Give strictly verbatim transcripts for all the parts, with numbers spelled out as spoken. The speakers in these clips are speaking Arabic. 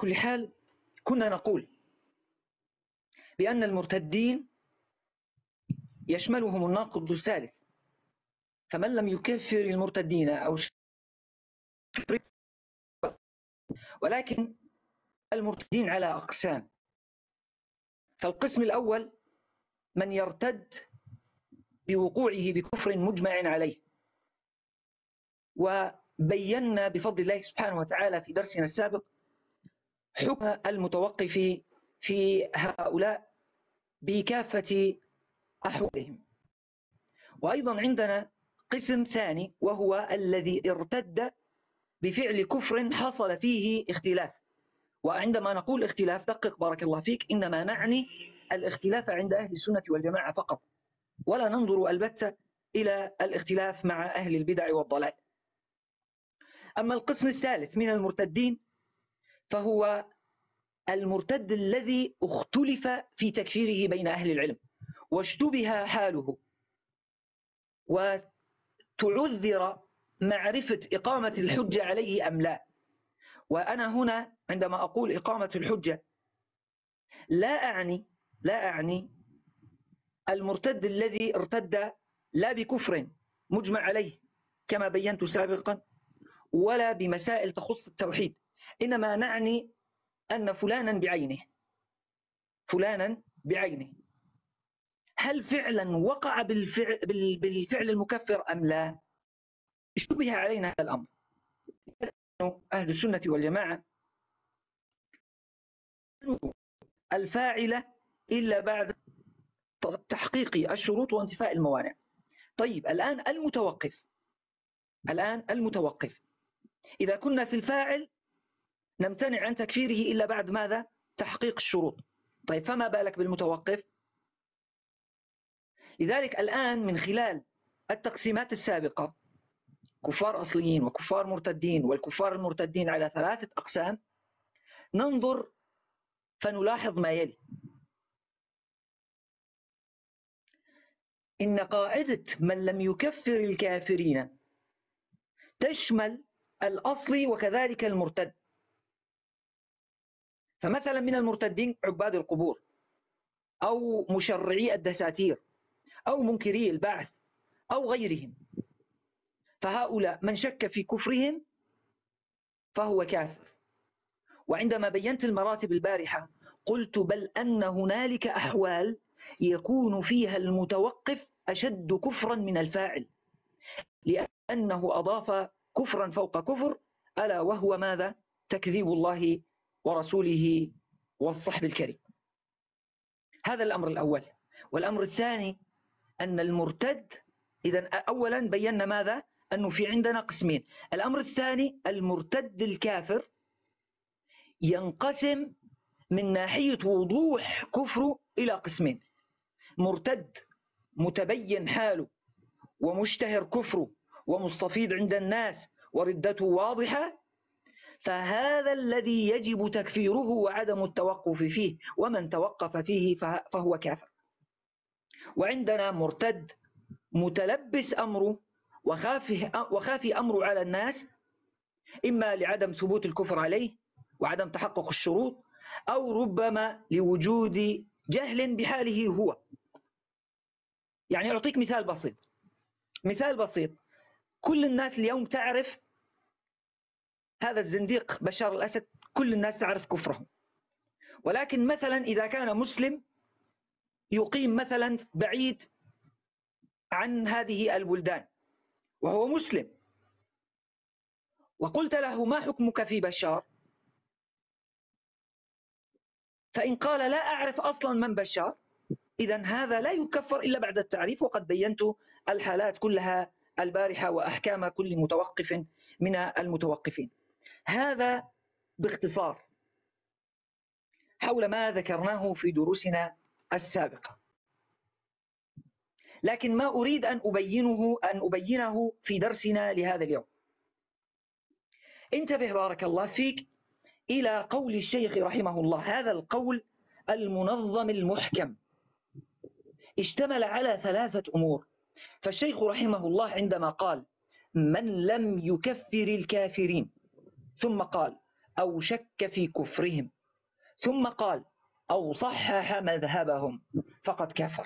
كل حال كنا نقول بأن المرتدين يشملهم الناقض الثالث، فمن لم يكفر المرتدين أو ولكن المرتدين على أقسام. فالقسم الأول من يرتد بوقوعه بكفر مجمع عليه، وبينا بفضل الله سبحانه وتعالى في درسنا السابق حكم المتوقف في هؤلاء بكافة أحوالهم. وأيضا عندنا قسم ثاني وهو الذي ارتد بفعل كفر حصل فيه اختلاف. وعندما نقول اختلاف دقق بارك الله فيك، إنما نعني الاختلاف عند أهل السنة والجماعة فقط، ولا ننظر البتة إلى الاختلاف مع أهل البدع والضلال. أما القسم الثالث من المرتدين فهو المرتد الذي اختلف في تكفيره بين أهل العلم واشتبه حاله وتعذر معرفة إقامة الحجة عليه أم لا. وأنا هنا عندما أقول إقامة الحجة لا أعني لا أعني المرتد الذي ارتد لا بكفر مجمع عليه كما بينت سابقا ولا بمسائل تخص التوحيد، إنما نعني أن فلانا بعينه فلانا بعينه هل فعلا وقع بالفعل, بالفعل المكفر أم لا؟ اشتبه علينا هذا الأمر. أهل السنة والجماعة الفاعل إلا بعد تحقيق الشروط وانتفاء الموانع. طيب الآن المتوقف الآن المتوقف إذا كنا في الفاعل نمتنع عن تكفيره إلا بعد ماذا؟ تحقيق الشروط. طيب فما بالك بالمتوقف؟ لذلك الآن من خلال التقسيمات السابقة كفار أصليين وكفار مرتدين والكفار المرتدين على ثلاثة أقسام، ننظر فنلاحظ ما يلي: إن قاعدة من لم يكفر الكافرين تشمل الأصلي وكذلك المرتد. فمثلا من المرتدين عباد القبور أو مشرعي الدساتير أو منكري البعث أو غيرهم، فهؤلاء من شك في كفرهم فهو كافر. وعندما بينت المراتب البارحة قلت بل أن هنالك أحوال يكون فيها المتوقف أشد كفرا من الفاعل، لأنه أضاف كفرا فوق كفر، ألا وهو ماذا؟ تكذيب الله ورسوله والصحب الكريم. هذا الأمر الأول. والأمر الثاني أن المرتد، إذن أولا بينا ماذا؟ أنه في عندنا قسمين. الأمر الثاني المرتد الكافر ينقسم من ناحية وضوح كفره إلى قسمين: مرتد متبين حاله ومشتهر كفره ومستفيض عند الناس وردته واضحة، فهذا الذي يجب تكفيره وعدم التوقف فيه، ومن توقف فيه فهو كافر. وعندنا مرتد متلبس أمره وخافي أمره على الناس، إما لعدم ثبوت الكفر عليه وعدم تحقق الشروط، أو ربما لوجود جهل بحاله هو. يعني أعطيك مثال بسيط مثال بسيط كل الناس اليوم تعرف هذا الزنديق بشار الأسد، كل الناس تعرف كفره، ولكن مثلا إذا كان مسلم يقيم مثلا بعيد عن هذه البلدان وهو مسلم، وقلت له ما حكمك في بشار؟ فإن قال لا أعرف أصلا من بشار، إذن هذا لا يكفر إلا بعد التعريف، وقد بينت الحالات كلها البارحة وأحكام كل متوقف من المتوقفين. هذا باختصار حول ما ذكرناه في دروسنا السابقة، لكن ما أريد أن أبينه أن أبينه في درسنا لهذا اليوم. انتبه بارك الله فيك إلى قول الشيخ رحمه الله، هذا القول المنظم المحكم اشتمل على ثلاثة أمور. فالشيخ رحمه الله عندما قال من لم يكفر الكافرين ثم قال أو شك في كفرهم ثم قال أو صحح مذهبهم فقد كفر.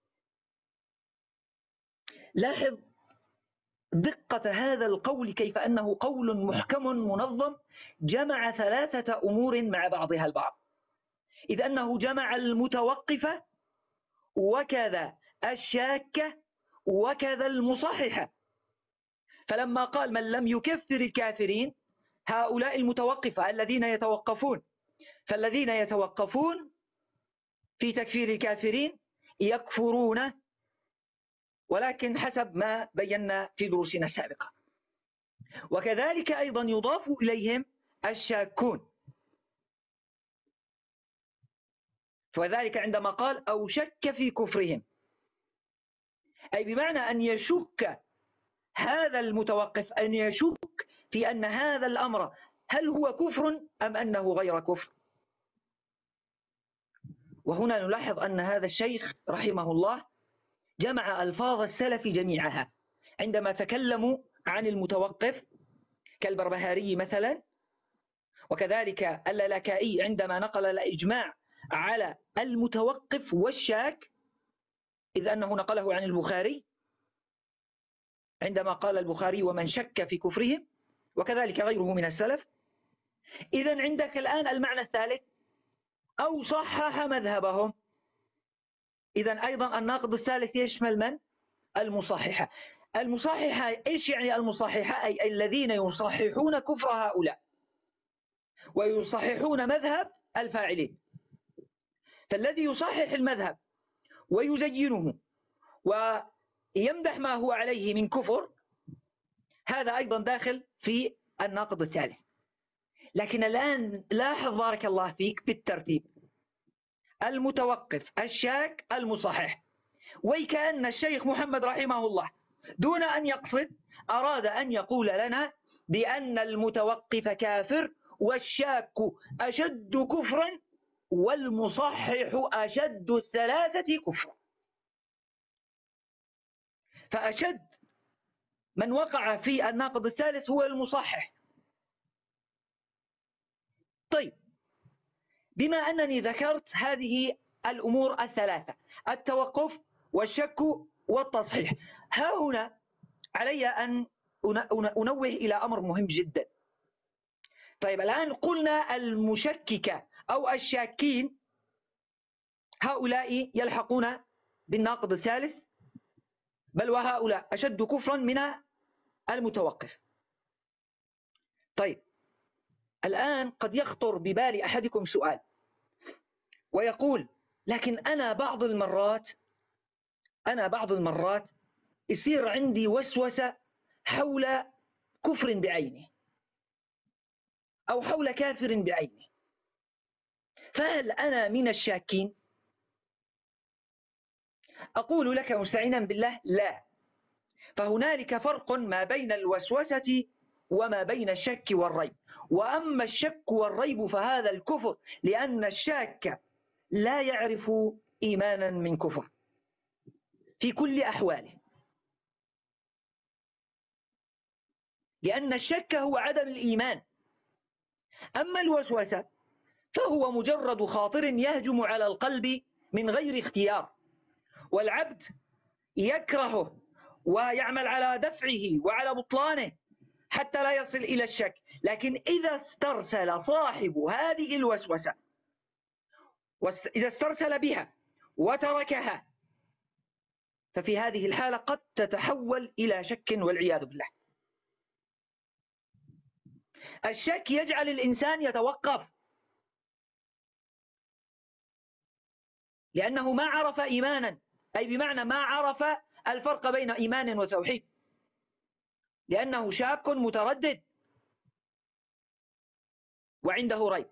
لاحظ دقة هذا القول، كيف أنه قول محكم منظم جمع ثلاثة أمور مع بعضها البعض، إذ أنه جمع المتوقفة وكذا الشاكة وكذا المصححة. فلما قال من لم يكفر الكافرين، هؤلاء المتوقفة الذين يتوقفون، فالذين يتوقفون في تكفير الكافرين يكفرون، ولكن حسب ما بينا في دروسنا السابقة. وكذلك أيضا يضاف إليهم الشاكون، فذلك عندما قال أو شك في كفرهم، أي بمعنى أن يشك هذا المتوقف، أن يشك في أن هذا الأمر هل هو كفر أم أنه غير كفر. وهنا نلاحظ أن هذا الشيخ رحمه الله جمع ألفاظ السلف جميعها عندما تكلموا عن المتوقف كالبربهاري مثلا، وكذلك اللالكائي عندما نقل الإجماع على المتوقف والشاك، إذ أنه نقله عن البخاري عندما قال البخاري ومن شك في كفرهم، وكذلك غيره من السلف. إذن عندك الآن المعنى الثالث أو صحح مذهبهم، إذن أيضا الناقض الثالث يشمل من؟ المصححة. المصححة إيش يعني المصححة؟ أي الذين يصححون كفر هؤلاء ويصححون مذهب الفاعلين. فالذي يصحح المذهب ويزينه ويمدح ما هو عليه من كفر، هذا أيضا داخل في الناقض الثالث. لكن الآن لاحظ بارك الله فيك بالترتيب: المتوقف، الشاك، المصحح. وكأن الشيخ محمد رحمه الله دون أن يقصد أراد أن يقول لنا بأن المتوقف كافر، والشاك أشد كفرا، والمصحح أشد الثلاثة كفرا. فأشد من وقع في الناقض الثالث هو المصحح. طيب، بما أنني ذكرت هذه الأمور الثلاثة، التوقف والشك والتصحيح، ها هنا علي أن أنوه إلى أمر مهم جدا. طيب، الآن قلنا المشككة أو الشاكين هؤلاء يلحقون بالناقض الثالث، بل وهؤلاء أشد كفرا من المتوقف. طيب، الآن قد يخطر ببال أحدكم سؤال ويقول: لكن أنا بعض المرات أنا بعض المرات يصير عندي وسوسة حول كفر بعينه أو حول كافر بعينه، فهل أنا من الشاكين؟ أقول لك مستعينا بالله: لا. فهنالك فرق ما بين الوسوسة وما بين الشك والريب. وأما الشك والريب فهذا الكفر، لأن الشاك لا يعرف إيمانا من كفر في كل أحواله، لأن الشك هو عدم الإيمان. أما الوسوسة فهو مجرد خاطر يهجم على القلب من غير اختيار، والعبد يكرهه ويعمل على دفعه وعلى بطلانه حتى لا يصل إلى الشك. لكن إذا استرسل صاحب هذه الوسوسة، إذا استرسل بها وتركها، ففي هذه الحالة قد تتحول إلى شك والعياذ بالله. الشك يجعل الإنسان يتوقف، لأنه ما عرف إيمانا، أي بمعنى ما عرف الفرق بين إيمان وتوحيد، لأنه شاك متردد وعنده ريب.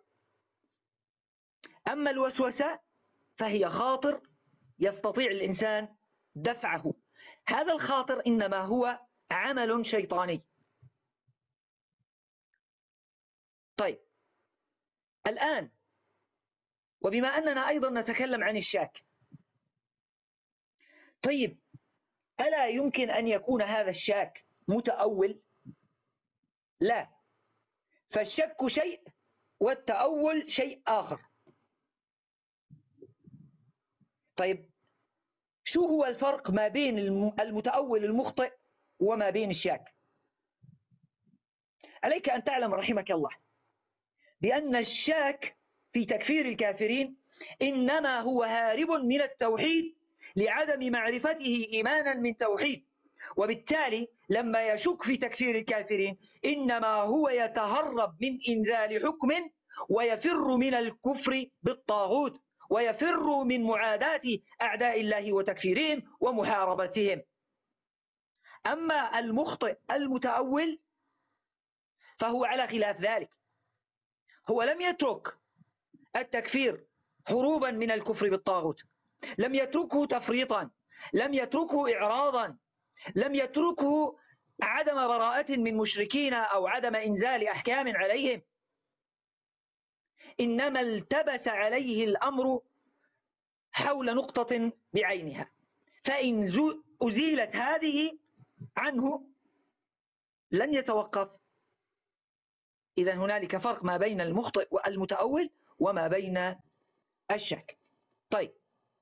أما الوسوسة فهي خاطر يستطيع الإنسان دفعه، هذا الخاطر إنما هو عمل شيطاني. طيب، الآن وبما أننا أيضا نتكلم عن الشاك، طيب ألا يمكن أن يكون هذا الشاك متأول؟ لا، فالشك شيء والتأول شيء آخر. طيب شو هو الفرق ما بين المتأول المخطئ وما بين الشاك؟ عليك أن تعلم رحمك الله بأن الشاك في تكفير الكافرين إنما هو هارب من التوحيد لعدم معرفته إيمانا من توحيد، وبالتالي لما يشك في تكفير الكافرين إنما هو يتهرب من إنزال حكم ويفر من الكفر بالطاغوت ويفر من معاداة أعداء الله وتكفيرهم ومحاربتهم. أما المخطئ المتأول فهو على خلاف ذلك، هو لم يترك التكفير هروبا من الكفر بالطاغوت، لم يتركه تفريطا، لم يتركه إعراضا، لم يتركه عدم براءة من مشركين أو عدم إنزال أحكام عليهم، إنما التبس عليه الأمر حول نقطة بعينها، فإن أزيلت هذه عنه لن يتوقف. إذن هنالك فرق ما بين المخطئ والمتأول وما بين الشك. طيب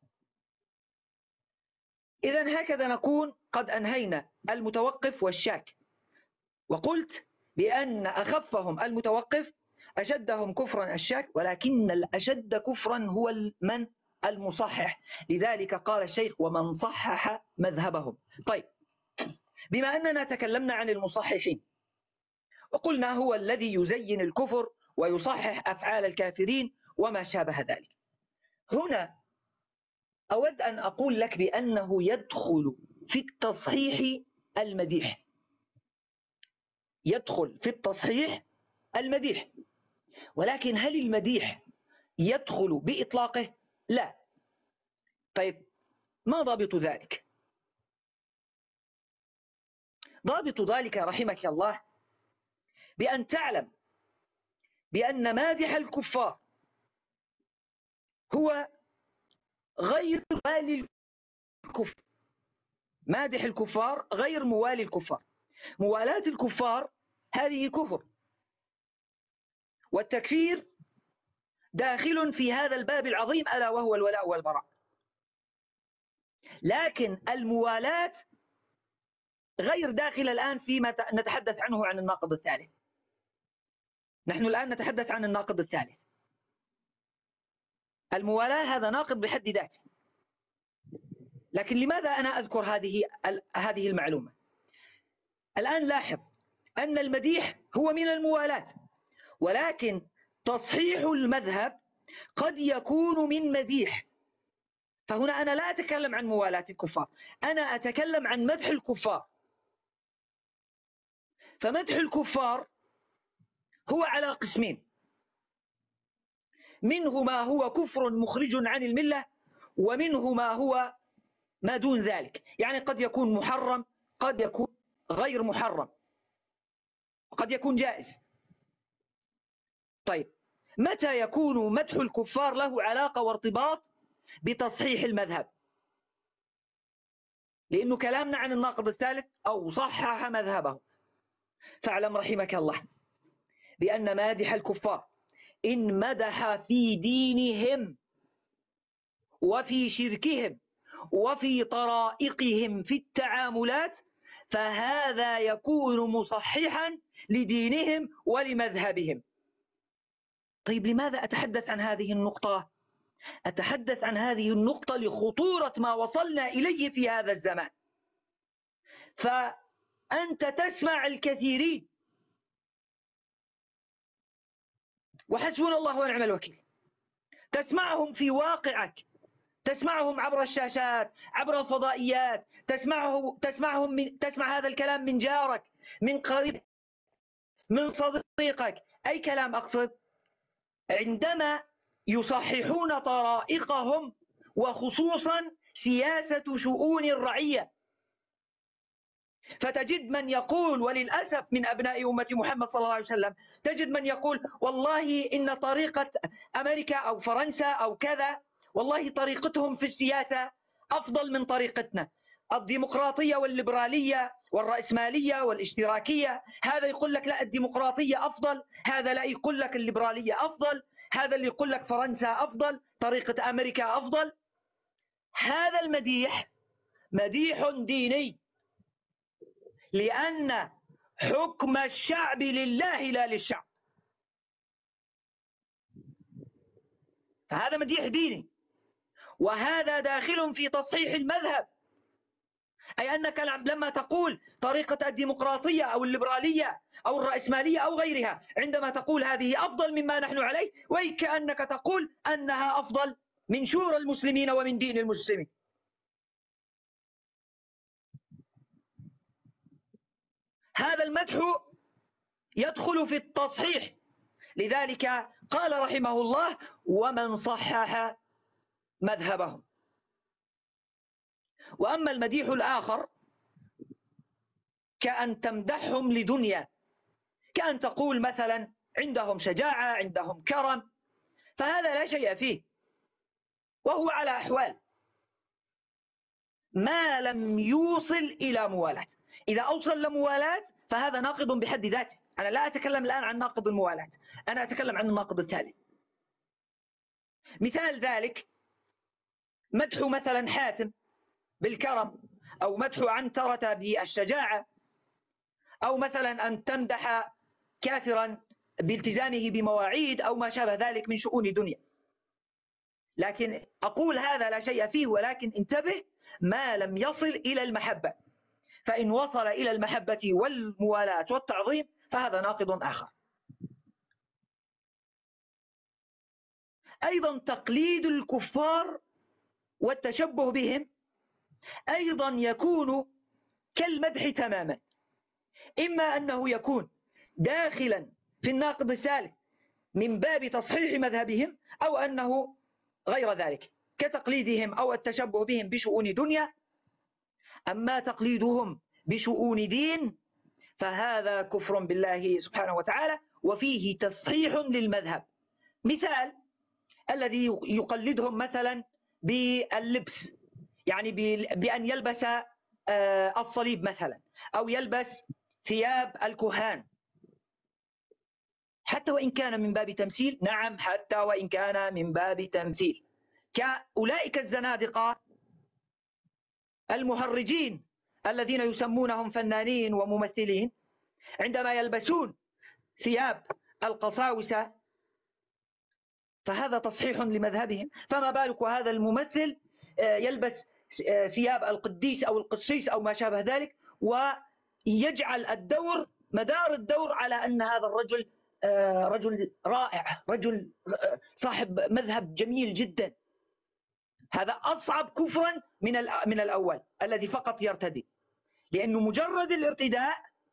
إذن هكذا نكون قد أنهينا المتوقف والشاك، وقلت بأن أخفهم المتوقف أشدهم كفرا الشاك، ولكن الأشد كفرا هو من المصحح، لذلك قال الشيخ ومن صحح مذهبهم. طيب بما أننا تكلمنا عن المصححين وقلنا هو الذي يزين الكفر ويصحح أفعال الكافرين وما شابه ذلك، هنا أود أن أقول لك بأنه يدخل في التصحيح المديح، يدخل في التصحيح المديح، ولكن هل المديح يدخل بإطلاقه؟ لا. طيب ما ضابط ذلك؟ ضابط ذلك رحمك الله بأن تعلم بأن مادح الكفار هو غير موالي الكفر، مادح الكفار غير موالي الكفار، موالاة الكفار هذه كفر، والتكفير داخل في هذا الباب العظيم ألا وهو الولاء والبراء. لكن الموالاة غير داخل الآن فيما نتحدث عنه عن الناقض الثالث. نحن الآن نتحدث عن الناقض الثالث. الموالاة هذا ناقض بحد ذاته، لكن لماذا أنا أذكر هذه هذه المعلومة؟ الآن لاحظ أن المديح هو من الموالاة، ولكن تصحيح المذهب قد يكون من مديح، فهنا أنا لا أتكلم عن موالاة الكفار، أنا أتكلم عن مدح الكفار. فمدح الكفار هو على قسمين، منه ما هو كفر مخرج عن الملة، ومنه ما هو ما دون ذلك، يعني قد يكون محرم، قد يكون غير محرم، قد يكون جائز. طيب متى يكون مدح الكفار له علاقة وارتباط بتصحيح المذهب؟ لأنه كلامنا عن الناقض الثالث أو صحح مذهبه. فاعلم رحمك الله بأن مادح الكفار إن مدح في دينهم وفي شركهم وفي طرائقهم في التعاملات فهذا يكون مصححا لدينهم ولمذهبهم. طيب لماذا أتحدث عن هذه النقطة؟ أتحدث عن هذه النقطة لخطورة ما وصلنا إليه في هذا الزمان. فأنت تسمع الكثيرين وحسبنا الله ونعم الوكيل، تسمعهم في واقعك، تسمعهم عبر الشاشات، عبر الفضائيات، تسمعه تسمعهم من تسمع هذا الكلام من جارك، من قريب، من صديقك، أي كلام أقصد، عندما يصححون طرائقهم وخصوصا سياسة شؤون الرعية. فتجد من يقول، وللأسف من أبناء أمة محمد صلى الله عليه وسلم، تجد من يقول والله إن طريقة أمريكا أو فرنسا أو كذا والله طريقتهم في السياسة أفضل من طريقتنا. الديمقراطية والليبرالية والرأسمالية والاشتراكية، هذا يقول لك لا الديمقراطية أفضل، هذا لا يقول لك الليبرالية أفضل، هذا اللي يقول لك فرنسا أفضل، طريقة أمريكا أفضل. هذا المديح مديح ديني، لأن حكم الشعب لله لا للشعب، فهذا مديح ديني، وهذا داخل في تصحيح المذهب. أي أنك لما تقول طريقة الديمقراطية أو الليبرالية أو الرأسمالية أو غيرها، عندما تقول هذه أفضل مما نحن عليه، وكأنك تقول أنها أفضل من شورى المسلمين ومن دين المسلمين. هذا المدح يدخل في التصحيح، لذلك قال رحمه الله: ومن صحح مذهبهم. وأما المديح الآخر كأن تمدحهم لدنيا، كأن تقول مثلا عندهم شجاعة، عندهم كرم، فهذا لا شيء فيه، وهو على أحوال ما لم يوصل إلى موالاة. إذا أوصل لموالاة فهذا ناقض بحد ذاته. أنا لا أتكلم الآن عن ناقض الموالاة، أنا أتكلم عن الناقض الثالث. مثال ذلك مدح مثلا حاتم بالكرم، أو مدح عنترة بالشجاعة، أو مثلا أن تمدح كافرا بالتزامه بمواعيد أو ما شابه ذلك من شؤون دنيا. لكن أقول هذا لا شيء فيه، ولكن انتبه ما لم يصل إلى المحبة، فإن وصل إلى المحبة والموالاة والتعظيم فهذا ناقض آخر. أيضا تقليد الكفار والتشبه بهم أيضا يكون كالمدح تماما، إما أنه يكون داخلا في الناقض الثالث من باب تصحيح مذهبهم، أو أنه غير ذلك كتقليدهم أو التشبه بهم بشؤون دنيا. أما تقليدهم بشؤون دين فهذا كفر بالله سبحانه وتعالى، وفيه تصحيح للمذهب. مثال الذي يقلدهم مثلا باللبس، يعني بأن يلبس الصليب مثلا، أو يلبس ثياب الكهان، حتى وإن كان من باب تمثيل. نعم، حتى وإن كان من باب تمثيل، كأولئك الزنادقة المهرجين الذين يسمونهم فنانين وممثلين، عندما يلبسون ثياب القساوسة فهذا تصحيح لمذهبهم. فما بالك هذا الممثل يلبس ثياب القديس أو القسيس أو ما شابه ذلك، ويجعل الدور مدار الدور على أن هذا الرجل رجل رائع، رجل صاحب مذهب جميل جدا. هذا أصعب كفرا من من الأول الذي فقط يرتدي، لأنه مجرد الارتداء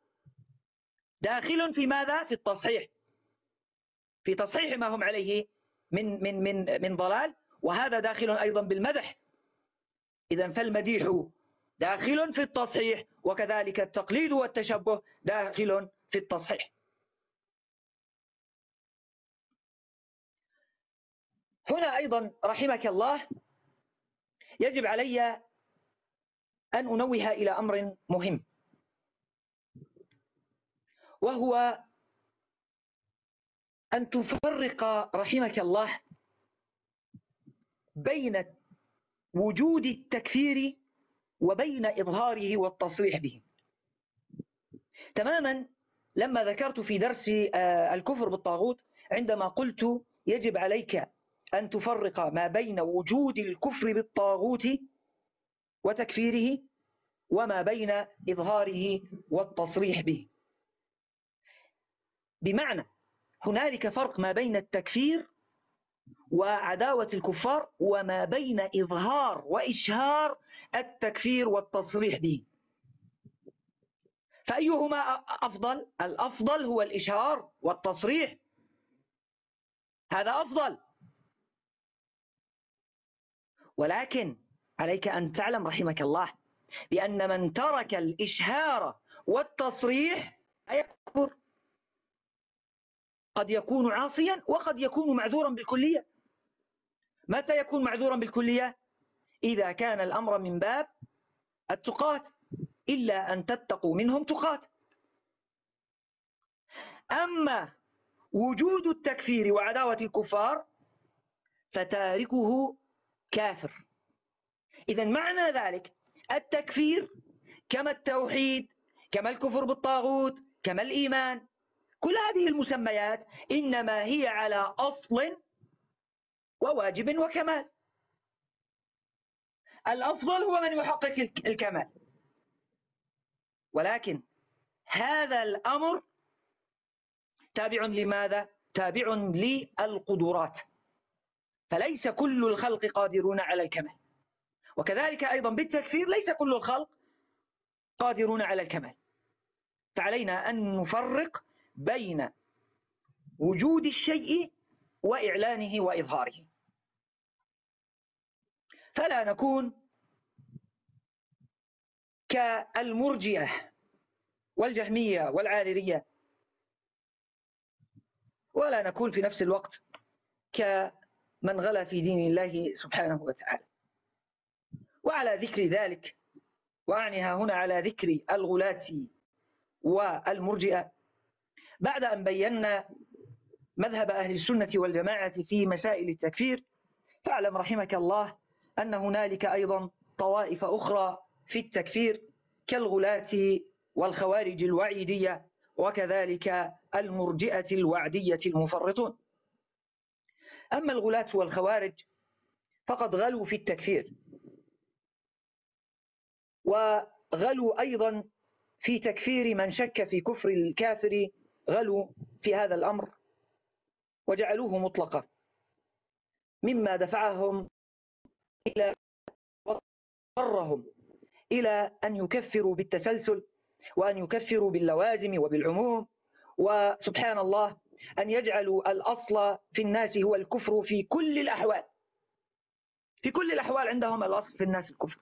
داخل في ماذا؟ في التصحيح، في تصحيح ما هم عليه من من من من ضلال، وهذا داخل أيضا بالمدح. إذن فالمديح داخل في التصحيح، وكذلك التقليد والتشبه داخل في التصحيح. هنا أيضا رحمك الله يجب علي أن أنوه إلى أمر مهم، وهو أن تفرق رحمك الله بين وجود التكفير وبين إظهاره والتصريح به. تماما لما ذكرت في درس الكفر بالطاغوت، عندما قلت يجب عليك أن تفرق ما بين وجود الكفر بالطاغوت وتكفيره وما بين إظهاره والتصريح به، بمعنى هنالك فرق ما بين التكفير وعداوة الكفار وما بين إظهار وإشهار التكفير والتصريح به. فأيهما أفضل؟ الأفضل هو الإشهار والتصريح، هذا أفضل. ولكن عليك أن تعلم رحمك الله بأن من ترك الإشهار والتصريح يكفر، قد يكون عاصيا وقد يكون معذورا بالكلية. متى يكون معذورا بالكلية؟ إذا كان الأمر من باب التقاة إلا أن تتقوا منهم تقاة. أما وجود التكفير وعداوة الكفار فتاركه كافر. إذن معنى ذلك التكفير كما التوحيد كما الكفر بالطاغوت كما الإيمان، كل هذه المسميات إنما هي على أصل وواجب وكمال. الأفضل هو من يحقق الكمال، ولكن هذا الأمر تابع لماذا؟ تابع للقدرات، فليس كل الخلق قادرون على الكمال، وكذلك أيضا بالتكفير ليس كل الخلق قادرون على الكمال. فعلينا أن نفرق بين وجود الشيء وإعلانه وإظهاره، فلا نكون كالمرجئة والجهمية والعاذرية، ولا نكون في نفس الوقت كمن غلا في دين الله سبحانه وتعالى. وعلى ذكر ذلك، وأعني هنا على ذكر الغلاة والمرجئة، بعد أن بينا مذهب أهل السنة والجماعة في مسائل التكفير، فاعلم رحمك الله أن هنالك أيضا طوائف أخرى في التكفير كالغلاة والخوارج الوعيدية، وكذلك المرجئة الوعدية المفرطون. أما الغلاة والخوارج فقد غلوا في التكفير، وغلوا أيضا في تكفير من شك في كفر الكافر، غلوا في هذا الأمر وجعلوه مطلقا، مما دفعهم إلى واضطرهم إلى أن يكفروا بالتسلسل، وأن يكفروا باللوازم وبالعموم، وسبحان الله أن يجعلوا الأصل في الناس هو الكفر في كل الأحوال. في كل الأحوال عندهم الأصل في الناس الكفر،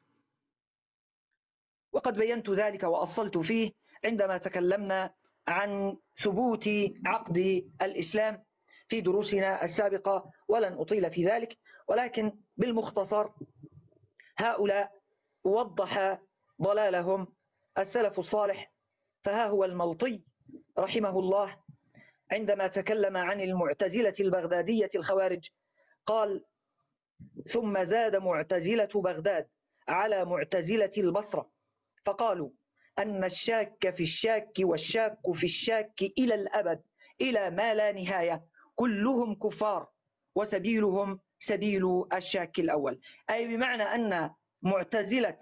وقد بينت ذلك وأصلت فيه عندما تكلمنا عن ثبوت عقد الإسلام في دروسنا السابقة، ولن أطيل في ذلك، ولكن بالمختصر هؤلاء وضح ضلالهم السلف الصالح. فها هو الملطي رحمه الله عندما تكلم عن المعتزلة البغدادية الخوارج قال: ثم زاد معتزلة بغداد على معتزلة البصرة فقالوا أن الشاك في الشاك والشاك في الشاك إلى الأبد إلى ما لا نهاية كلهم كفار وسبيلهم سبيل الشاك الأول. أي بمعنى أن معتزلة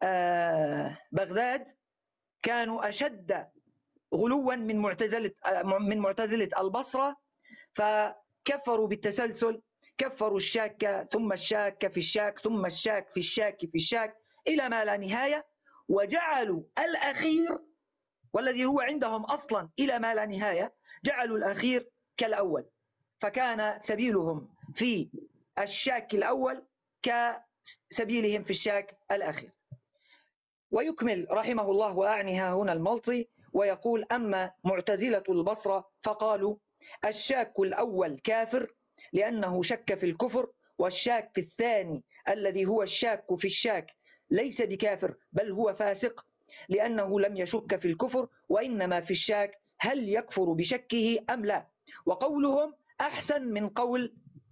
بغداد كانوا أشد غلوا من معتزلة من معتزلة البصرة، فكفروا بالتسلسل، كفروا الشاك ثم الشاك في الشاك ثم الشاك في الشاك في الشاك إلى ما لا نهاية، وجعلوا الأخير والذي هو عندهم أصلا إلى ما لا نهاية جعلوا الأخير كالأول، فكان سبيلهم في الشاك الأول كسبيلهم في الشاك الأخير. ويكمل رحمه الله وأعنيها هنا الملطي ويقول: أما معتزلة البصرة فقالوا الشاك الأول كافر لأنه شك في الكفر، والشاك الثاني الذي هو الشاك في الشاك ليس بكافر بل هو فاسق لأنه لم يشك في الكفر، وإنما في الشاك هل يكفر بشكه أم لا. وقولهم أحسن من قول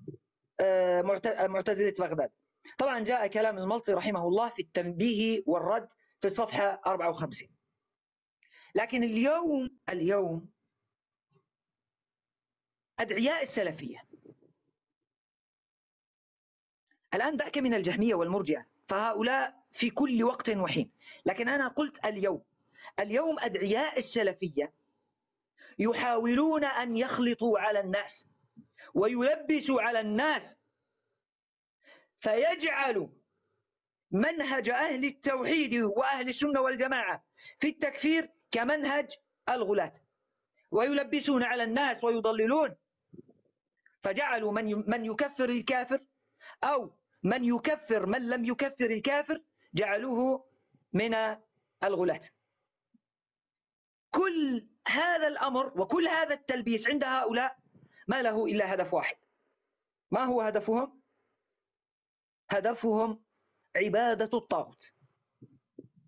معتزلة بغداد. طبعا جاء كلام الملطي رحمه الله في التنبيه والرد في الصفحة أربعة وخمسين. لكن اليوم اليوم أدعياء السلفية، الآن دعك من الجهمية والمرجئة، فهؤلاء في كل وقت وحين، لكن أنا قلت اليوم اليوم أدعياء السلفية يحاولون أن يخلطوا على الناس ويلبسوا على الناس، فيجعلوا منهج أهل التوحيد وأهل السنة والجماعة في التكفير كمنهج الغلاة، ويلبسون على الناس ويضللون، فجعلوا من من يكفر الكافر أو من يكفر من لم يكفر الكافر جعلوه من الغلاة. كل هذا الأمر وكل هذا التلبيس عند هؤلاء ما له إلا هدف واحد. ما هو هدفهم؟ هدفهم عبادة الطاغوت.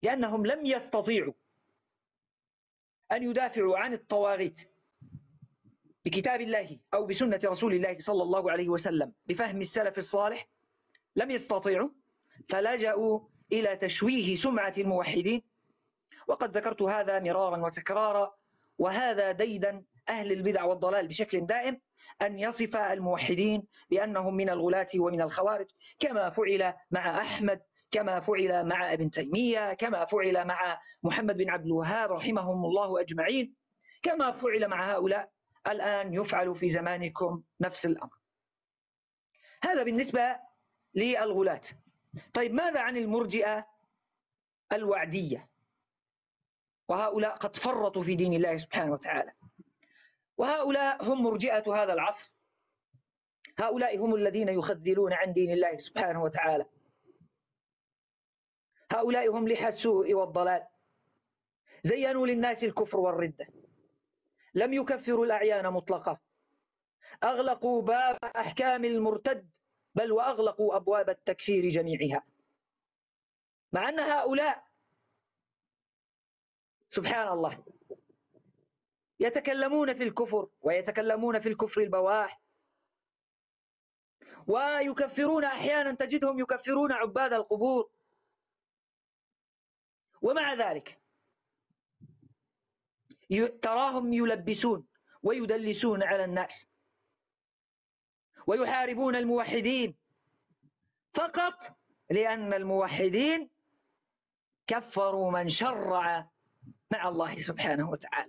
لأنهم لم يستطيعوا أن يدافعوا عن الطواغيت بكتاب الله أو بسنة رسول الله صلى الله عليه وسلم بفهم السلف الصالح، لم يستطيعوا، فلجأوا إلى تشويه سمعة الموحدين. وقد ذكرت هذا مرارا وتكرارا، وهذا ديدا أهل البدع والضلال بشكل دائم، أن يصف الموحدين بأنهم من الغلاة ومن الخوارج، كما فعل مع أحمد، كما فعل مع ابن تيمية، كما فعل مع محمد بن عبد الوهاب رحمهم الله أجمعين، كما فعل مع هؤلاء الآن يفعل في زمانكم نفس الأمر. هذا بالنسبة للغلاة. طيب ماذا عن المرجئة الوعدية؟ وهؤلاء قد فرطوا في دين الله سبحانه وتعالى، وهؤلاء هم مرجئة هذا العصر. هؤلاء هم الذين يخذلون عن دين الله سبحانه وتعالى، هؤلاء هم لحى السوء والضلال، زينوا للناس الكفر والردة، لم يكفروا الأعيان مطلقة، أغلقوا باب أحكام المرتد، بل وأغلقوا أبواب التكفير جميعها، مع أن هؤلاء سبحان الله يتكلمون في الكفر ويتكلمون في الكفر البواح، ويكفرون أحيانا تجدهم يكفرون عباد القبور، ومع ذلك تراهم يلبسون ويدلسون على الناس ويحاربون الموحدين فقط لأن الموحدين كفروا من شرع مع الله سبحانه وتعالى.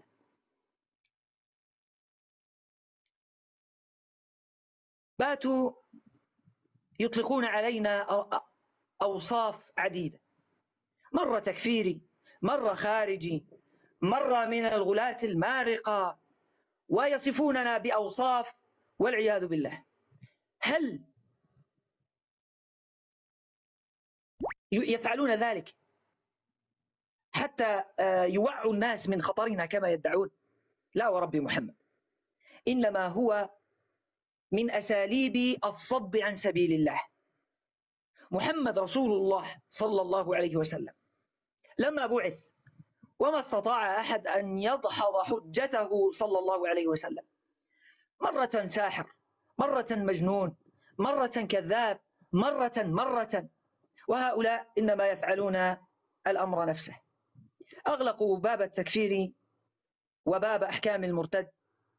باتوا يطلقون علينا أوصاف عديدة، مرة تكفيري، مرة خارجي، مرة من الغلاة المارقة، ويصفوننا بأوصاف والعياذ بالله. هل يفعلون ذلك حتى يوعوا الناس من خطرنا كما يدعون؟ لا ورب محمد، إنما هو من أساليب الصد عن سبيل الله. محمد رسول الله صلى الله عليه وسلم لما بعث وما استطاع أحد أن يدحض حجته صلى الله عليه وسلم، مرة ساحر، مرة مجنون، مرة كذاب، مرة مرة، وهؤلاء إنما يفعلون الأمر نفسه. أغلقوا باب التكفير وباب أحكام المرتد،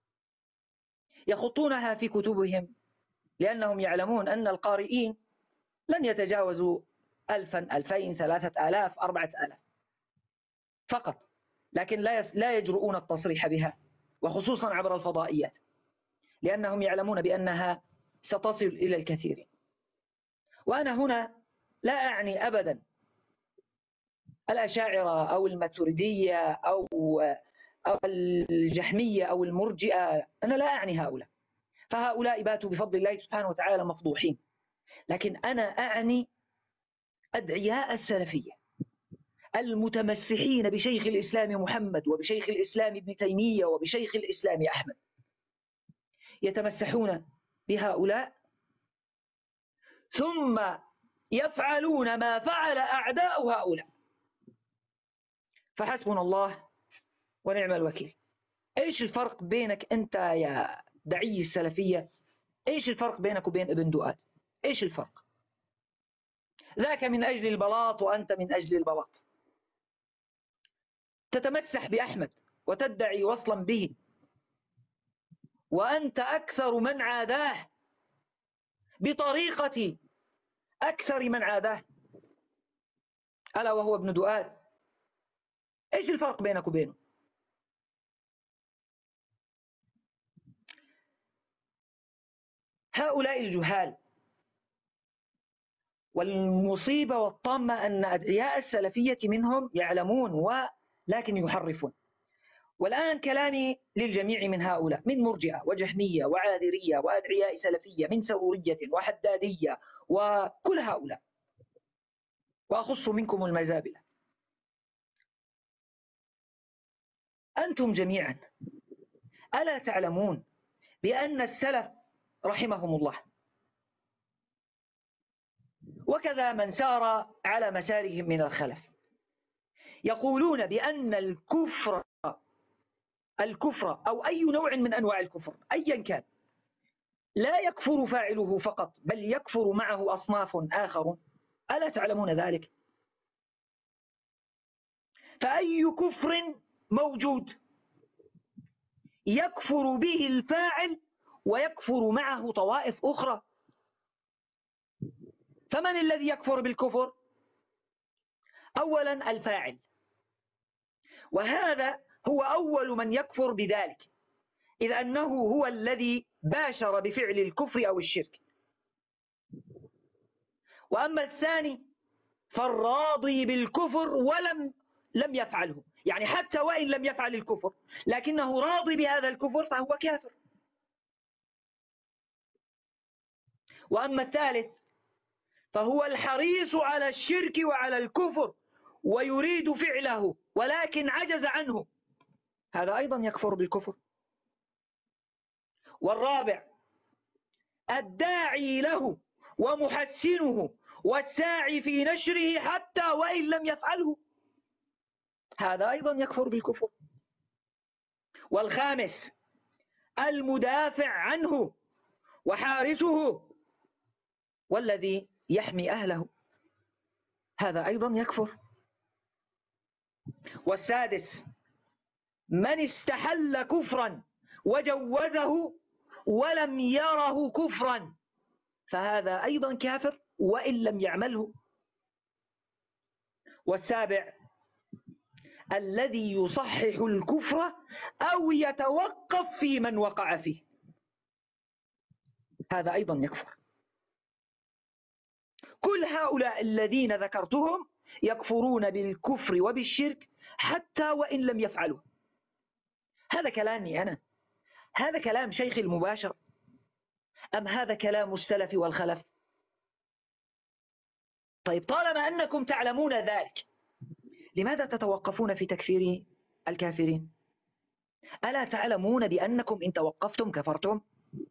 يخطونها في كتبهم لأنهم يعلمون أن القارئين لن يتجاوزوا ألفا، ألفين، ثلاثة آلاف، أربعة آلاف فقط، لكن لا لا يجرؤون التصريح بها، وخصوصا عبر الفضائيات، لأنهم يعلمون بأنها ستصل إلى الكثير. وأنا هنا لا أعني أبدا الأشاعرة أو الماتريدية أو أو الجهمية أو المرجئة، أنا لا أعني هؤلاء، فهؤلاء باتوا بفضل الله سبحانه وتعالى مفضوحين، لكن أنا أعني أدعياء السلفية المتمسحين بشيخ الإسلام محمد وبشيخ الإسلام ابن تيمية وبشيخ الإسلام أحمد، يتمسحون بهؤلاء ثم يفعلون ما فعل أعداء هؤلاء، فحسبنا الله ونعم الوكيل. إيش الفرق بينك أنت يا داعي السلفية؟ إيش الفرق بينك وبين ابن دؤاد؟ إيش الفرق؟ ذاك من أجل البلاط وأنت من أجل البلاط، تتمسح بأحمد وتدعي وصلا به، وأنت أكثر من عاداه بطريقة أكثر من عاداه، ألا وهو ابن دؤاد. إيش الفرق بينك وبينه؟ هؤلاء الجهال، والمصيبة والطامة أن أدعياء السلفية منهم يعلمون ولكن يحرفون. والآن كلامي للجميع من هؤلاء، من مرجئة وجهمية وعاذرية وأدعياء سلفية، من سرورية وحدادية وكل هؤلاء، وأخص منكم المزابلة. أنتم جميعا ألا تعلمون بأن السلف رحمهم الله وكذا من سار على مسارهم من الخلف يقولون بأن الكفر الكفر أو أي نوع من أنواع الكفر أيا كان لا يكفر فاعله فقط، بل يكفر معه أصناف آخر. ألا تعلمون ذلك؟ فأي كفر موجود يكفر به الفاعل ويكفر معه طوائف أخرى. فمن الذي يكفر بالكفر؟ أولا الفاعل، وهذا هو أول من يكفر بذلك، إذ أنه هو الذي باشر بفعل الكفر أو الشرك. وأما الثاني فالراضي بالكفر ولم لم يفعله، يعني حتى وإن لم يفعل الكفر لكنه راضي بهذا الكفر فهو كافر. وأما الثالث فهو الحريص على الشرك وعلى الكفر ويريد فعله ولكن عجز عنه، هذا أيضا يكفر بالكفر. والرابع الداعي له ومحسنه والساعي في نشره حتى وإن لم يفعله، هذا أيضا يكفر بالكفر. والخامس المدافع عنه وحارسه والذي يحمي أهله، هذا أيضا يكفر. والسادس من استحل كفرا وجوزه ولم يره كفرا، فهذا أيضا كافر وإن لم يعمله. والسابع الذي يصحح الكفر أو يتوقف في من وقع فيه، هذا أيضا يكفر. كل هؤلاء الذين ذكرتهم يكفرون بالكفر وبالشرك حتى وإن لم يفعلوا. هذا كلامي أنا؟ هذا كلام شيخ المباشر؟ أم هذا كلام السلف والخلف؟ طيب طالما أنكم تعلمون ذلك لماذا تتوقفون في تكفير الكافرين؟ ألا تعلمون بأنكم إن توقفتم كفرتم؟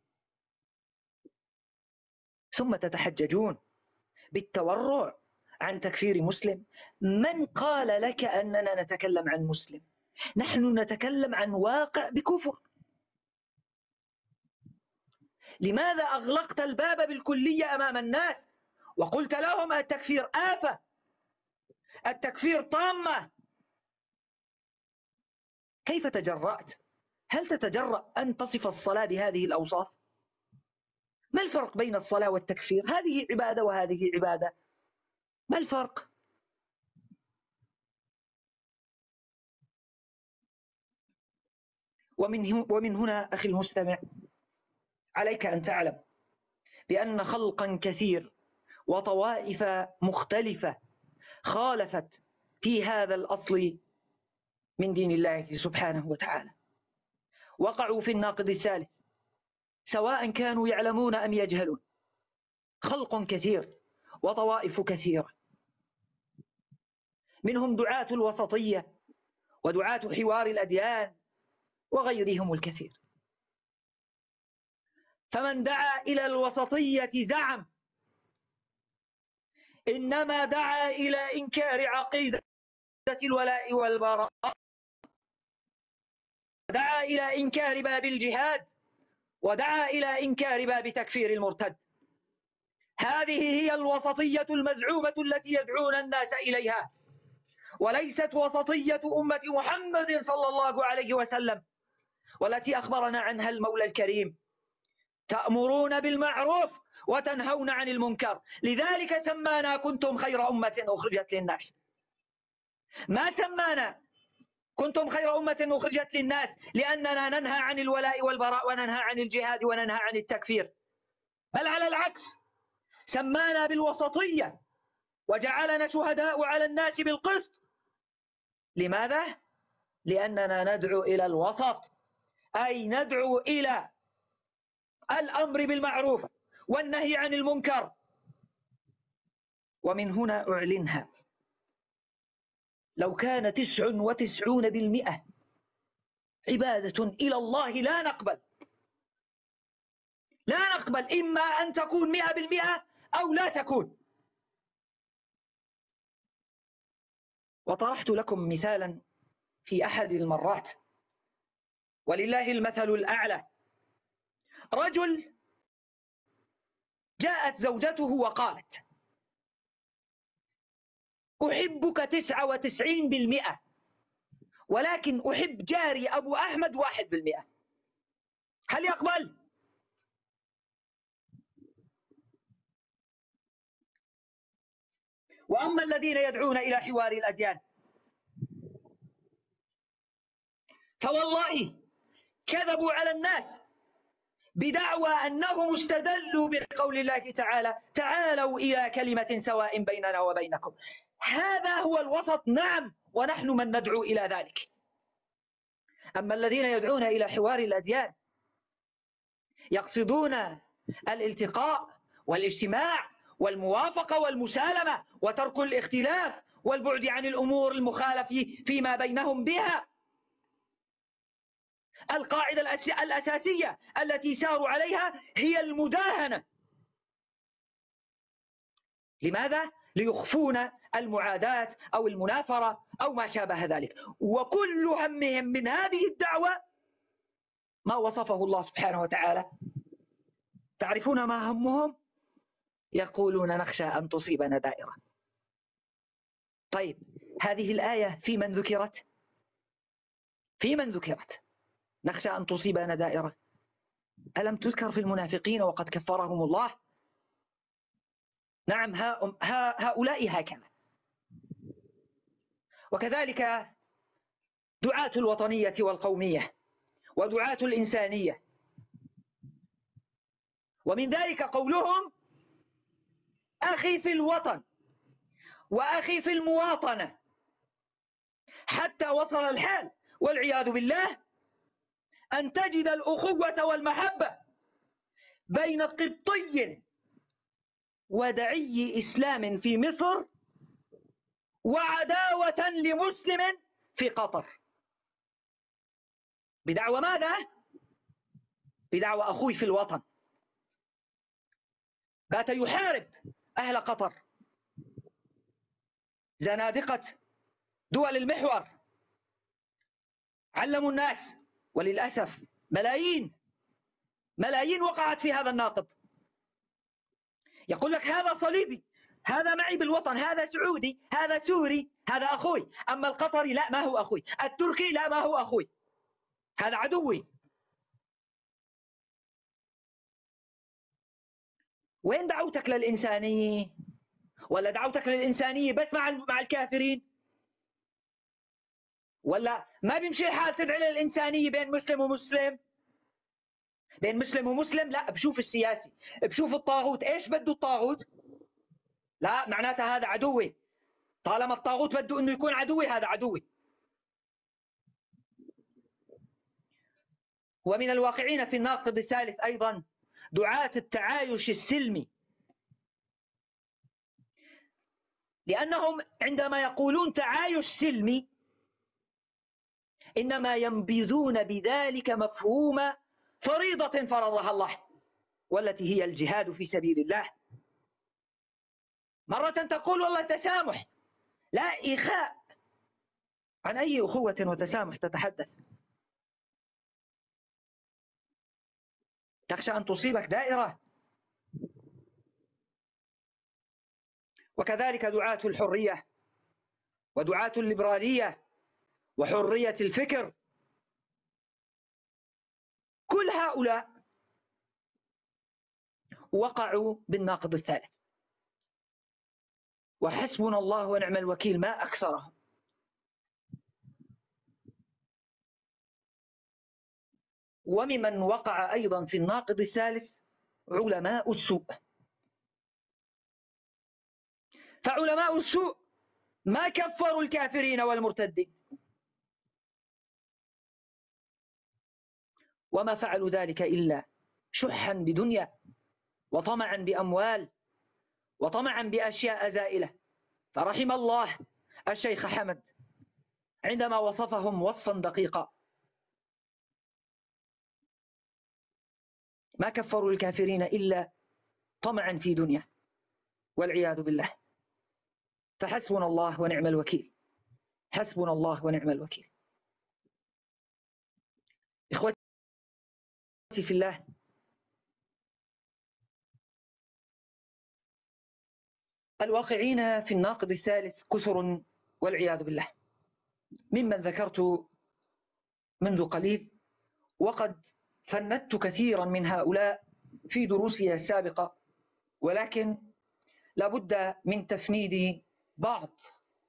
ثم تتحججون بالتورع عن تكفير مسلم. من قال لك أننا نتكلم عن مسلم؟ نحن نتكلم عن واقع بكفر. لماذا أغلقت الباب بالكلية أمام الناس وقلت لهم التكفير آفة، التكفير طامة؟ كيف تجرأت؟ هل تتجرأ أن تصف الصلاة بهذه الأوصاف؟ ما الفرق بين الصلاة والتكفير؟ هذه عبادة وهذه عبادة، ما الفرق؟ ومن ومن هنا أخي المستمع عليك أن تعلم بأن خلقا كثير وطوائف مختلفة خالفت في هذا الأصل من دين الله سبحانه وتعالى، وقعوا في الناقض الثالث سواء كانوا يعلمون أم يجهلون. خلق كثير وطوائف كثيرة، منهم دعاة الوسطية ودعاة حوار الأديان وغيرهم الكثير. فمن دعا إلى الوسطية زعم إنما دعا إلى إنكار عقيدة الولاء والبراء، دعا إلى إنكار باب الجهاد، ودعا إلى إنكار باب تكفير المرتد. هذه هي الوسطية المزعومة التي يدعون الناس إليها، وليست وسطية أمة محمد صلى الله عليه وسلم والتي أخبرنا عنها المولى الكريم: تأمرون بالمعروف وتنهون عن المنكر، لذلك سمانا كنتم خير أمة أخرجت للناس. ما سمانا كنتم خير أمة أخرجت للناس لأننا ننهى عن الولاء والبراء وننهى عن الجهاد وننهى عن التكفير، بل على العكس سمانا بالوسطية وجعلنا شهداء على الناس بالقسط. لماذا؟ لأننا ندعو إلى الوسط، أي ندعو إلى الأمر بالمعروف والنهي عن المنكر. ومن هنا أعلنها: لو كان تسع وتسعون بالمئة عبادة إلى الله لا نقبل، لا نقبل، إما أن تكون مئة بالمئة أو لا تكون. وطرحت لكم مثالا في أحد المرات ولله المثل الأعلى. رجل جاءت زوجته وقالت: أحبك تسعة وتسعين بالمئة، ولكن أحب جاري أبو أحمد واحد بالمئة. هل يقبل؟ وأما الذين يدعون إلى حوار الأديان فوالله كذبوا على الناس بدعوى أنهم استدلوا بقول الله تعالى: تعالوا إلى كلمة سواء بيننا وبينكم. هذا هو الوسط، نعم، ونحن من ندعو إلى ذلك. أما الذين يدعون إلى حوار الأديان يقصدون الالتقاء والاجتماع والموافقة والمسالمة وترك الاختلاف والبعد عن الأمور المخالف فيما بينهم بها. القاعدة الأساسية التي ساروا عليها هي المداهنة. لماذا؟ ليخفون المعاداة أو المنافرة أو ما شابه ذلك. وكل همهم من هذه الدعوة ما وصفه الله سبحانه وتعالى. تعرفون ما همهم؟ يقولون: نخشى أن تصيبنا دائرة. طيب، هذه الآية في من ذكرت؟ في من ذكرت نخشى أن تصيبنا دائرة؟ ألم تذكر في المنافقين وقد كفرهم الله؟ نعم، هؤلاء هكذا. وكذلك دعاة الوطنية والقومية ودعاة الإنسانية، ومن ذلك قولهم: أخي في الوطن وأخي في المواطنة، حتى وصل الحال والعياذ بالله أن تجد الأخوة والمحبة بين قبطي ودعي إسلام في مصر وعداوة لمسلم في قطر. بدعوى ماذا؟ بدعوى أخوي في الوطن. بات يحارب أهل قطر، زنادقة دول المحور، علموا الناس، وللأسف ملايين ملايين وقعت في هذا الناقض. يقول لك: هذا صليبي، هذا معي بالوطن، هذا سعودي، هذا سوري، هذا أخوي. أما القطري لا، ما هو أخوي. التركي لا، ما هو أخوي، هذا عدوي. وين دعوتك للإنسانية؟ ولا دعوتك للإنسانية بس مع مع الكافرين؟ ولا ما بيمشي الحال تدعي للإنسانية بين مسلم ومسلم؟ بين مسلم ومسلم لا، بشوف السياسي، بشوف الطاغوت، ايش بده الطاغوت؟ لا، معناتها هذا عدوي. طالما الطاغوت بده انه يكون عدوي، هذا عدوي. ومن الواقعين في الناقض الثالث أيضا دعاة التعايش السلمي، لأنهم عندما يقولون تعايش سلمي إنما ينبذون بذلك مفهوم فريضة فرضها الله، والتي هي الجهاد في سبيل الله. مرة تقول والله تسامح، لا إخاء. عن أي أخوة وتسامح تتحدث؟ تخشى أن تصيبك دائرة. وكذلك دعاة الحرية ودعاة الليبرالية وحرية الفكر، كل هؤلاء وقعوا بالناقض الثالث، وحسبنا الله ونعم الوكيل ما أكثرهم. وممن وقع أيضا في الناقض الثالث علماء السوء. فعلماء السوء ما كفروا الكافرين والمرتدين، وما فعلوا ذلك إلا شحا بدنيا وطمعا بأموال وطمعا بأشياء زائلة. فرحم الله الشيخ حمد عندما وصفهم وصفا دقيقا: ما كفروا الكافرين إلا طمعا في دنيا والعياذ بالله. فحسبنا الله ونعم الوكيل. حسبنا الله ونعم الوكيل. إخوتي في الله، الواقعين في الناقض الثالث كثر والعياذ بالله، ممن ذكرت منذ قليل، وقد فندت كثيرا من هؤلاء في دروسي السابقة، ولكن لا بد من تفنيد بعض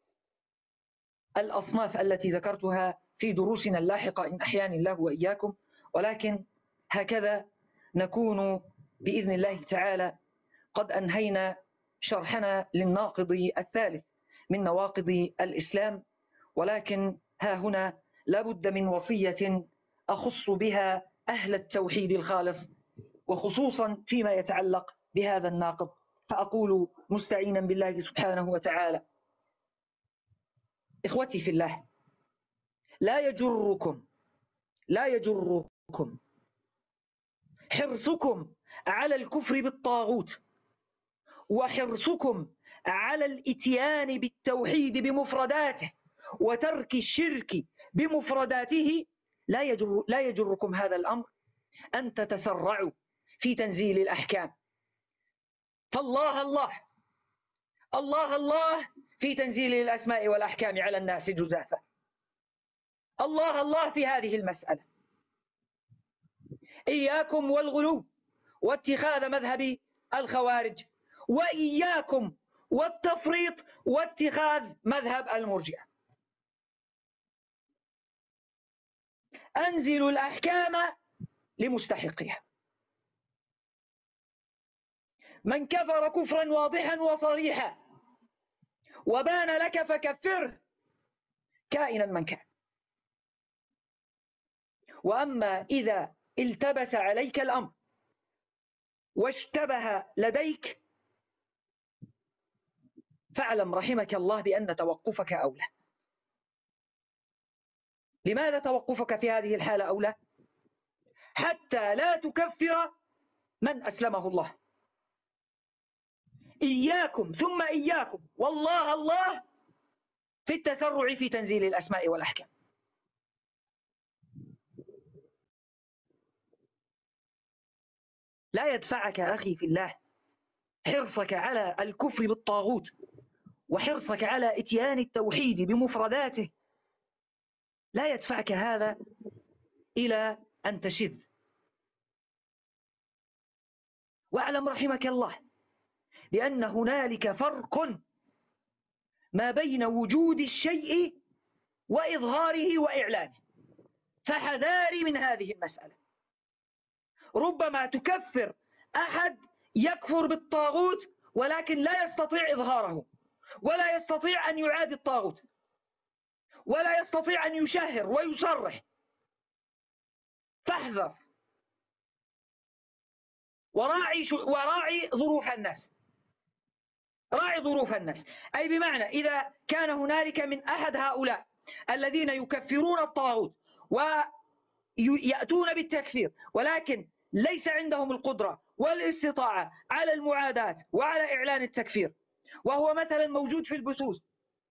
الأصناف التي ذكرتها في دروسنا اللاحقة إن أحياني الله وإياكم. ولكن هكذا نكون بإذن الله تعالى قد أنهينا شرحنا للناقض الثالث من نواقض الإسلام. ولكن ها هنا لا بد من وصية أخص بها أهل التوحيد الخالص، وخصوصا فيما يتعلق بهذا الناقض، فأقول مستعينا بالله سبحانه وتعالى: إخوتي في الله، لا يجركم لا يجركم حرصكم على الكفر بالطاغوت وحرصكم على الإتيان بالتوحيد بمفرداته وترك الشرك بمفرداته، لا يجر لا يجركم هذا الأمر أن تتسرعوا في تنزيل الأحكام. فالله الله الله الله في تنزيل الأسماء والأحكام على الناس جزافا. الله الله في هذه المسألة. إياكم والغلو واتخاذ مذهب الخوارج، وإياكم والتفريط واتخاذ مذهب المرجئة. أنزلوا الأحكام لمستحقها. من كفر كفرا واضحا وصريحا وبان لك فكفره كائنا من كان. وأما إذا التبس عليك الأمر واشتبه لديك فاعلم رحمك الله بأن توقفك أولى. لماذا توقفك في هذه الحالة أولى؟ حتى لا تكفر من أسلمه الله. إياكم ثم إياكم والله الله في التسرع في تنزيل الأسماء والأحكام. لا يدفعك أخي في الله حرصك على الكفر بالطاغوت وحرصك على إتيان التوحيد بمفرداته، لا يدفعك هذا إلى أن تشذ. واعلم رحمك الله لأن هنالك فرق ما بين وجود الشيء وإظهاره وإعلانه، فحذاري من هذه المسألة. ربما تكفر أحد يكفر بالطاغوت ولكن لا يستطيع إظهاره، ولا يستطيع أن يعادي الطاغوت، ولا يستطيع أن يشهر ويصرح، فاحذر وراعي, وراعي ظروف الناس. راعي ظروف الناس، أي بمعنى إذا كان هنالك من أحد هؤلاء الذين يكفرون الطاغوت ويأتون بالتكفير ولكن ليس عندهم القدرة والاستطاعة على المعاداة وعلى إعلان التكفير، وهو مثلا موجود في البثوث،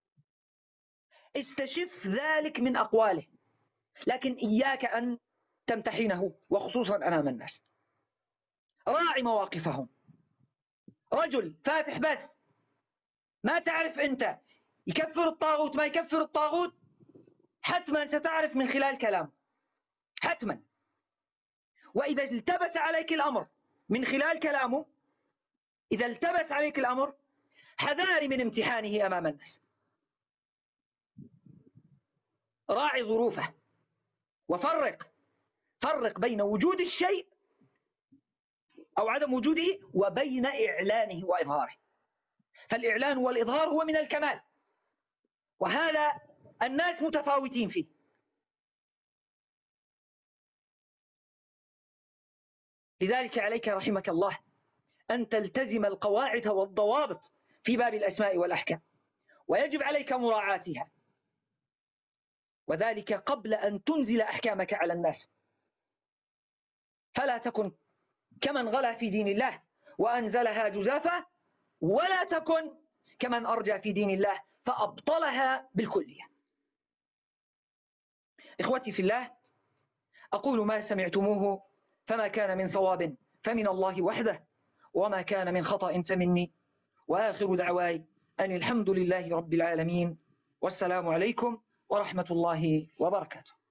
استشف ذلك من أقواله، لكن إياك أن تمتحنه وخصوصا أمام الناس. راعي مواقفهم. رجل فاتح بث ما تعرف أنت يكفر الطاغوت ما يكفر الطاغوت، حتما ستعرف من خلال كلامه، حتما. وإذا التبس عليك الأمر من خلال كلامه، إذا التبس عليك الأمر حذاري من امتحانه أمام الناس. راعي ظروفه وفرق فرق بين وجود الشيء أو عدم وجوده وبين إعلانه وإظهاره. فالإعلان والإظهار هو من الكمال، وهذا الناس متفاوتين فيه. لذلك عليك رحمك الله أن تلتزم القواعد والضوابط في باب الأسماء والأحكام، ويجب عليك مراعاتها، وذلك قبل أن تنزل أحكامك على الناس. فلا تكن كمن غلا في دين الله وأنزلها جزافا، ولا تكن كمن أرجى في دين الله فأبطلها بالكلية. إخوتي في الله، أقول ما سمعتموه، فما كان من صواب فمن الله وحده، وما كان من خطأ فمني، وآخر دعواي أن الحمد لله رب العالمين، والسلام عليكم ورحمة الله وبركاته.